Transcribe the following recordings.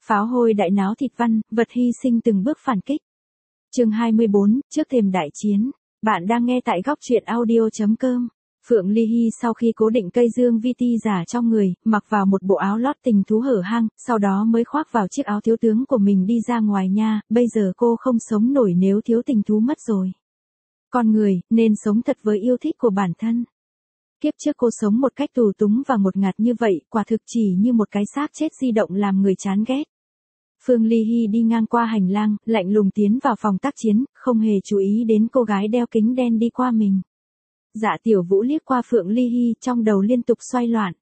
Pháo hôi đại náo thịt văn, vật hy sinh từng bước phản kích. Chương 24, trước thềm đại chiến. Bạn đang nghe tại góc truyện audio.com. Phượng Ly Hy sau khi cố định cây dương vi ti giả trong người, mặc vào một bộ áo lót tình thú hở hang, sau đó mới khoác vào chiếc áo thiếu tướng của mình đi ra ngoài nha, bây giờ cô không sống nổi nếu thiếu tình thú mất rồi. Con người, nên sống thật với yêu thích của bản thân. Kiếp trước cô sống một cách tù túng và ngột ngạt như vậy, quả thực chỉ như một cái xác chết di động làm người chán ghét. Phương Ly Hy đi ngang qua hành lang, lạnh lùng tiến vào phòng tác chiến, không hề chú ý đến cô gái đeo kính đen đi qua mình. Dạ Tiểu Vũ liếc qua Phượng Ly Hy, trong đầu liên tục xoay loạn.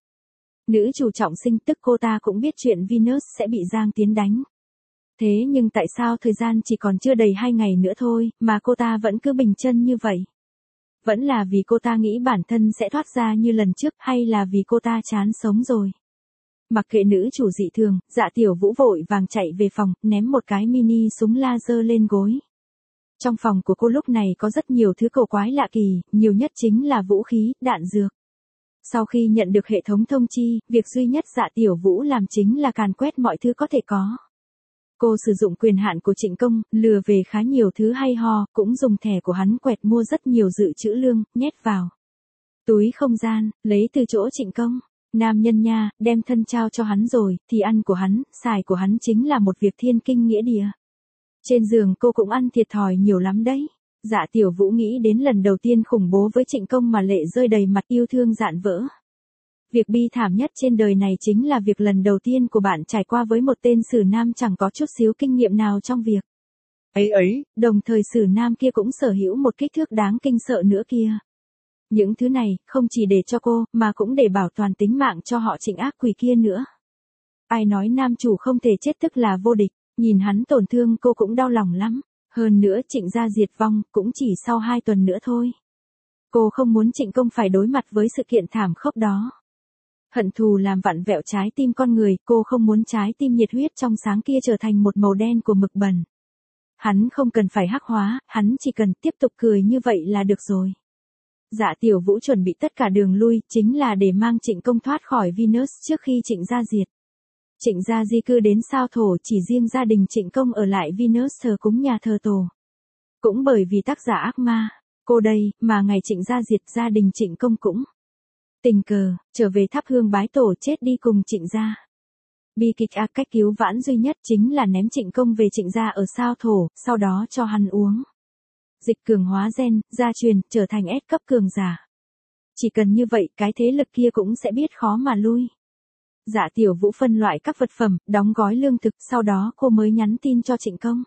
Nữ chủ trọng sinh, tức cô ta cũng biết chuyện Venus sẽ bị Giang Tiến đánh. Thế nhưng tại sao thời gian chỉ còn chưa đầy 2 ngày nữa thôi, mà cô ta vẫn cứ bình chân như vậy? Vẫn là vì cô ta nghĩ bản thân sẽ thoát ra như lần trước, hay là vì cô ta chán sống rồi? Mặc kệ nữ chủ dị thường, Dạ Tiểu Vũ vội vàng chạy về phòng, ném một cái mini súng laser lên gối. Trong phòng của cô lúc này có rất nhiều thứ cổ quái lạ kỳ, nhiều nhất chính là vũ khí, đạn dược. Sau khi nhận được hệ thống thông chi, việc duy nhất Dạ Tiểu Vũ làm chính là càn quét mọi thứ có thể có. Cô sử dụng quyền hạn của Trịnh Công, lừa về khá nhiều thứ hay ho, cũng dùng thẻ của hắn quẹt mua rất nhiều dự trữ lương, nhét vào túi không gian, lấy từ chỗ Trịnh Công. Nam nhân nha, đem thân trao cho hắn rồi, thì ăn của hắn, xài của hắn chính là một việc thiên kinh nghĩa địa. Trên giường cô cũng ăn thiệt thòi nhiều lắm đấy. Dạ Tiểu Vũ nghĩ đến lần đầu tiên khủng bố với Trịnh Công mà lệ rơi đầy mặt, yêu thương dạn vỡ. Việc bi thảm nhất trên đời này chính là việc lần đầu tiên của bạn trải qua với một tên sử nam chẳng có chút xíu kinh nghiệm nào trong việc ấy, đồng thời sử nam kia cũng sở hữu một kích thước đáng kinh sợ nữa kia. Những thứ này, không chỉ để cho cô, mà cũng để bảo toàn tính mạng cho họ Trịnh ác quỷ kia nữa. Ai nói nam chủ không thể chết tức là vô địch, nhìn hắn tổn thương cô cũng đau lòng lắm. Hơn nữa Trịnh gia diệt vong, cũng chỉ sau 2 tuần nữa thôi. Cô không muốn Trịnh Công phải đối mặt với sự kiện thảm khốc đó. Hận thù làm vặn vẹo trái tim con người, cô không muốn trái tim nhiệt huyết trong sáng kia trở thành một màu đen của mực bẩn. Hắn không cần phải hắc hóa, hắn chỉ cần tiếp tục cười như vậy là được rồi. Dạ Tiểu Vũ chuẩn bị tất cả đường lui, chính là để mang Trịnh Công thoát khỏi Venus trước khi Trịnh gia diệt. Trịnh gia di cư đến sao Thổ, chỉ riêng gia đình Trịnh Công ở lại Venus thờ cúng nhà thờ Tổ. Cũng bởi vì tác giả ác ma, cô đây, mà ngày Trịnh gia diệt gia đình Trịnh Công cũng tình cờ, trở về thắp hương bái tổ chết đi cùng Trịnh gia. Bi kịch cách cứu vãn duy nhất chính là ném Trịnh Công về Trịnh gia ở sao Thổ, sau đó cho hắn uống dịch cường hóa gen, gia truyền, trở thành S cấp cường giả. Chỉ cần như vậy, cái thế lực kia cũng sẽ biết khó mà lui. Dạ Tiểu Vũ phân loại các vật phẩm, đóng gói lương thực, sau đó cô mới nhắn tin cho Trịnh Công.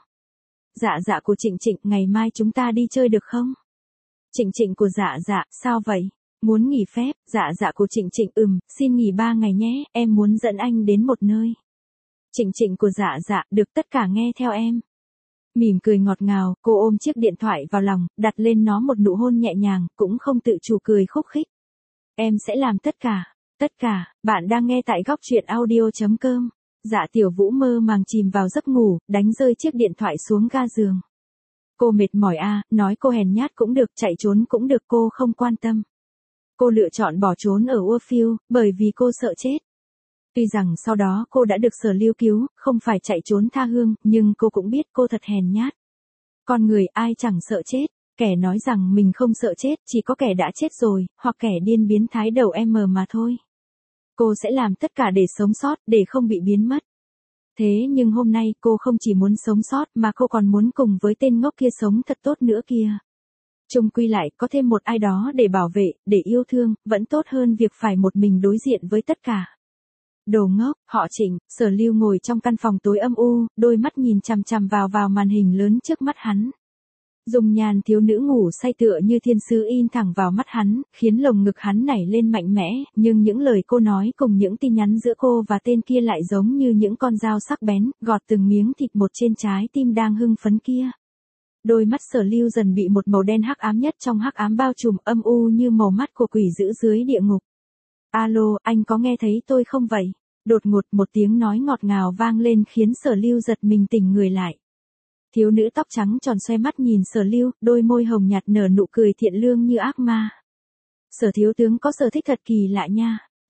Dạ của Trịnh, ngày mai chúng ta đi chơi được không? Trịnh của dạ, sao vậy? Muốn nghỉ phép, dạ của Trịnh, xin nghỉ 3 ngày nhé, em muốn dẫn anh đến một nơi. Trịnh của dạ, được, tất cả nghe theo em. Mỉm cười ngọt ngào, cô ôm chiếc điện thoại vào lòng, đặt lên nó một nụ hôn nhẹ nhàng, cũng không tự chủ cười khúc khích. Em sẽ làm tất cả, bạn đang nghe tại góc truyện audio.com. Dạ Tiểu Vũ mơ màng chìm vào giấc ngủ, đánh rơi chiếc điện thoại xuống ga giường. Cô mệt mỏi nói cô hèn nhát cũng được, chạy trốn cũng được, cô không quan tâm. Cô lựa chọn bỏ trốn ở Warfield, bởi vì cô sợ chết. Tuy rằng sau đó cô đã được Sở Lưu cứu, không phải chạy trốn tha hương, nhưng cô cũng biết cô thật hèn nhát. Con người ai chẳng sợ chết, kẻ nói rằng mình không sợ chết, chỉ có kẻ đã chết rồi, hoặc kẻ điên biến thái đầu mà thôi. Cô sẽ làm tất cả để sống sót, để không bị biến mất. Thế nhưng hôm nay cô không chỉ muốn sống sót mà cô còn muốn cùng với tên ngốc kia sống thật tốt nữa kia. Chung quy lại, có thêm một ai đó để bảo vệ, để yêu thương, vẫn tốt hơn việc phải một mình đối diện với tất cả. Đồ ngốc, họ Trịnh. Sở Lưu ngồi trong căn phòng tối âm u, đôi mắt nhìn chằm chằm vào màn hình lớn trước mắt hắn. Dung nhan thiếu nữ ngủ say tựa như thiên sứ in thẳng vào mắt hắn, khiến lồng ngực hắn nảy lên mạnh mẽ, nhưng những lời cô nói cùng những tin nhắn giữa cô và tên kia lại giống như những con dao sắc bén, gọt từng miếng thịt một trên trái tim đang hưng phấn kia. Đôi mắt Sở Lưu dần bị một màu đen hắc ám nhất trong hắc ám bao trùm, âm u như màu mắt của quỷ dữ dưới địa ngục. Alo, anh có nghe thấy tôi không vậy? Đột ngột một tiếng nói ngọt ngào vang lên khiến Sở Lưu giật mình tỉnh người lại. Thiếu nữ tóc trắng tròn xoay mắt nhìn Sở Lưu, đôi môi hồng nhạt nở nụ cười thiện lương như ác ma. Sở thiếu tướng có sở thích thật kỳ lạ nha.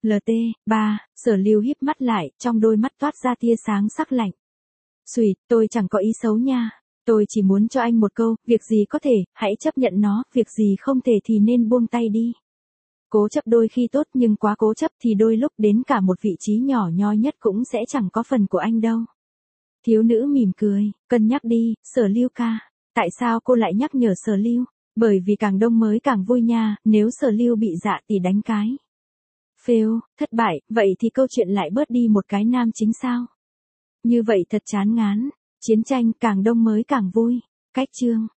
LT, ba, Sở Lưu híp mắt lại, trong đôi mắt toát ra tia sáng sắc lạnh. Xùi, tôi chẳng có ý xấu nha. Tôi chỉ muốn cho anh một câu, việc gì có thể, hãy chấp nhận nó, việc gì không thể thì nên buông tay đi. Cố chấp đôi khi tốt nhưng quá cố chấp thì đôi lúc đến cả một vị trí nhỏ nhoi nhất cũng sẽ chẳng có phần của anh đâu. Thiếu nữ mỉm cười, cân nhắc đi, Sở Lưu ca. Tại sao cô lại nhắc nhở Sở Lưu? Bởi vì càng đông mới càng vui nha, nếu Sở Lưu bị dạ thì đánh cái. Fail, thất bại, vậy thì câu chuyện lại bớt đi một cái nam chính sao? Như vậy thật chán ngán. Chiến tranh càng đông mới càng vui. Cách chương.